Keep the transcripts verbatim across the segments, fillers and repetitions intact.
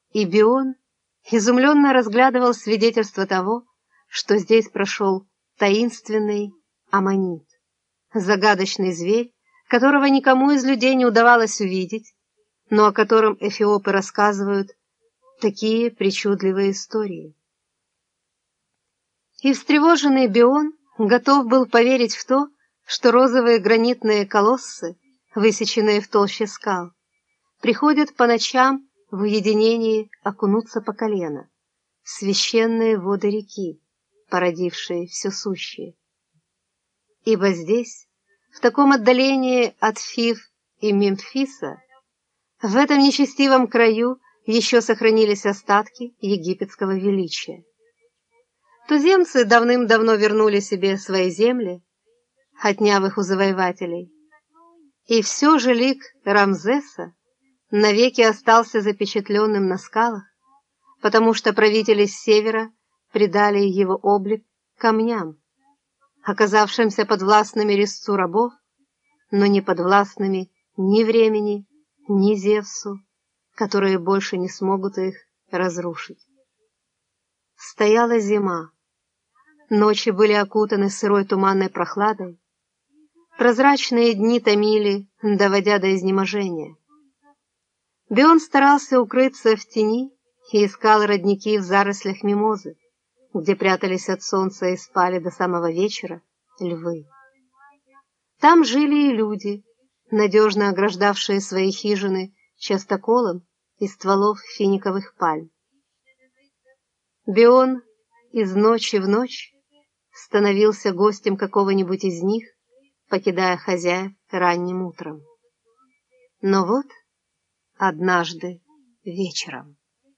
И Бион изумленно разглядывал свидетельство того, что здесь прошел таинственный аммонит, загадочный зверь, которого никому из людей не удавалось увидеть, но о котором эфиопы рассказывают такие причудливые истории. И встревоженный Бион готов был поверить в то, что розовые гранитные колоссы, высеченные в толще скал, приходят по ночам в уединении окунуться по колено в священные воды реки, породившие все сущее. Ибо здесь, в таком отдалении от Фив и Мемфиса, в этом нечестивом краю еще сохранились остатки египетского величия. Туземцы давным-давно вернули себе свои земли, отняв их у завоевателей, и все же лик Рамзеса навеки остался запечатленным на скалах, потому что правители с севера придали его облик камням, оказавшимся подвластными резцу рабов, но не подвластными ни времени, ни Зевсу, которые больше не смогут их разрушить. Стояла зима, ночи были окутаны сырой туманной прохладой, прозрачные дни томили, доводя до изнеможения. Бион старался укрыться в тени и искал родники в зарослях мимозы, где прятались от солнца и спали до самого вечера львы. Там жили и люди, надежно ограждавшие свои хижины частоколом из стволов финиковых пальм. Бион из ночи в ночь становился гостем какого-нибудь из них, покидая хозяев ранним утром. Но вот однажды вечером.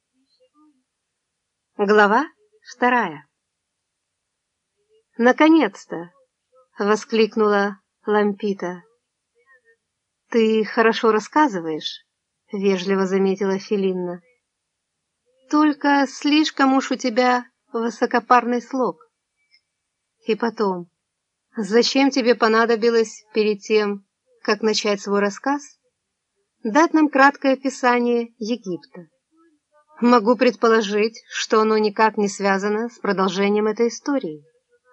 Глава вторая. «Наконец-то!» — воскликнула Лампита. «Ты хорошо рассказываешь», — вежливо заметила Филинна. «Только слишком уж у тебя высокопарный слог. И потом, зачем тебе понадобилось перед тем, как начать свой рассказ, дать нам краткое описание Египта? Могу предположить, что оно никак не связано с продолжением этой истории».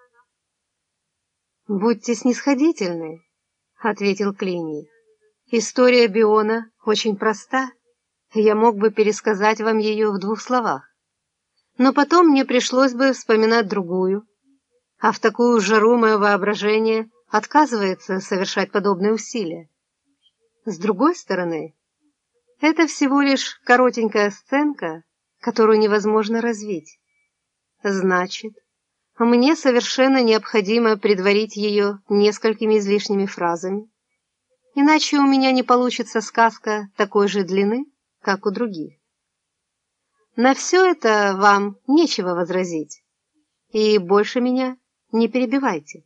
«Будьте снисходительны», — ответил Клиний. «История Биона очень проста, я мог бы пересказать вам ее в двух словах. Но потом мне пришлось бы вспоминать другую, а в такую жару мое воображение отказывается совершать подобные усилия. С другой стороны, это всего лишь коротенькая сценка, которую невозможно развить. Значит, мне совершенно необходимо предварить ее несколькими излишними фразами, иначе у меня не получится сказка такой же длины, как у других. На все это вам нечего возразить, и больше меня не перебивайте.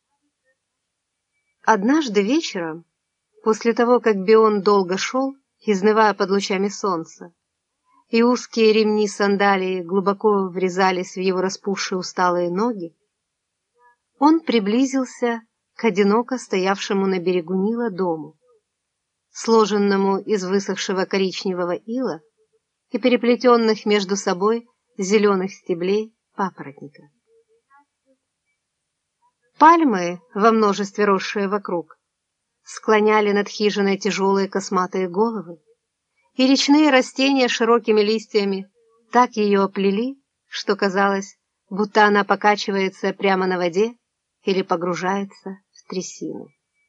Однажды вечером, после того, как Бион долго шел, изнывая под лучами солнца, и узкие ремни сандалии глубоко врезались в его распухшие усталые ноги, он приблизился к одиноко стоявшему на берегу Нила дому, сложенному из высохшего коричневого ила и переплетенных между собой зеленых стеблей папоротника. Пальмы, во множестве росшие вокруг, склоняли над хижиной тяжелые косматые головы, и речные растения широкими листьями так ее оплели, что казалось, будто она покачивается прямо на воде или погружается в трясину.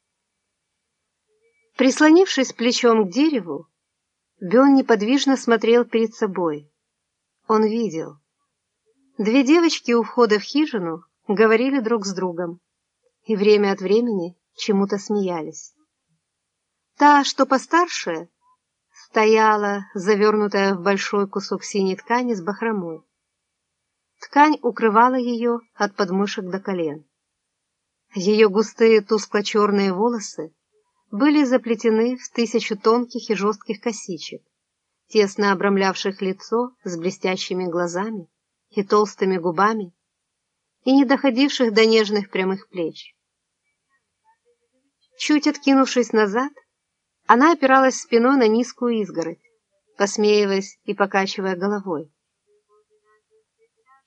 Прислонившись плечом к дереву, Бион неподвижно смотрел перед собой. Он видел. Две девочки у входа в хижину говорили друг с другом и время от времени чему-то смеялись. Та, что постарше, стояла, завернутая в большой кусок синей ткани с бахромой. Ткань укрывала ее от подмышек до колен. Ее густые тускло-черные волосы были заплетены в тысячу тонких и жестких косичек, тесно обрамлявших лицо с блестящими глазами и толстыми губами, и не доходивших до нежных прямых плеч. Чуть откинувшись назад, она опиралась спиной на низкую изгородь, посмеиваясь и покачивая головой.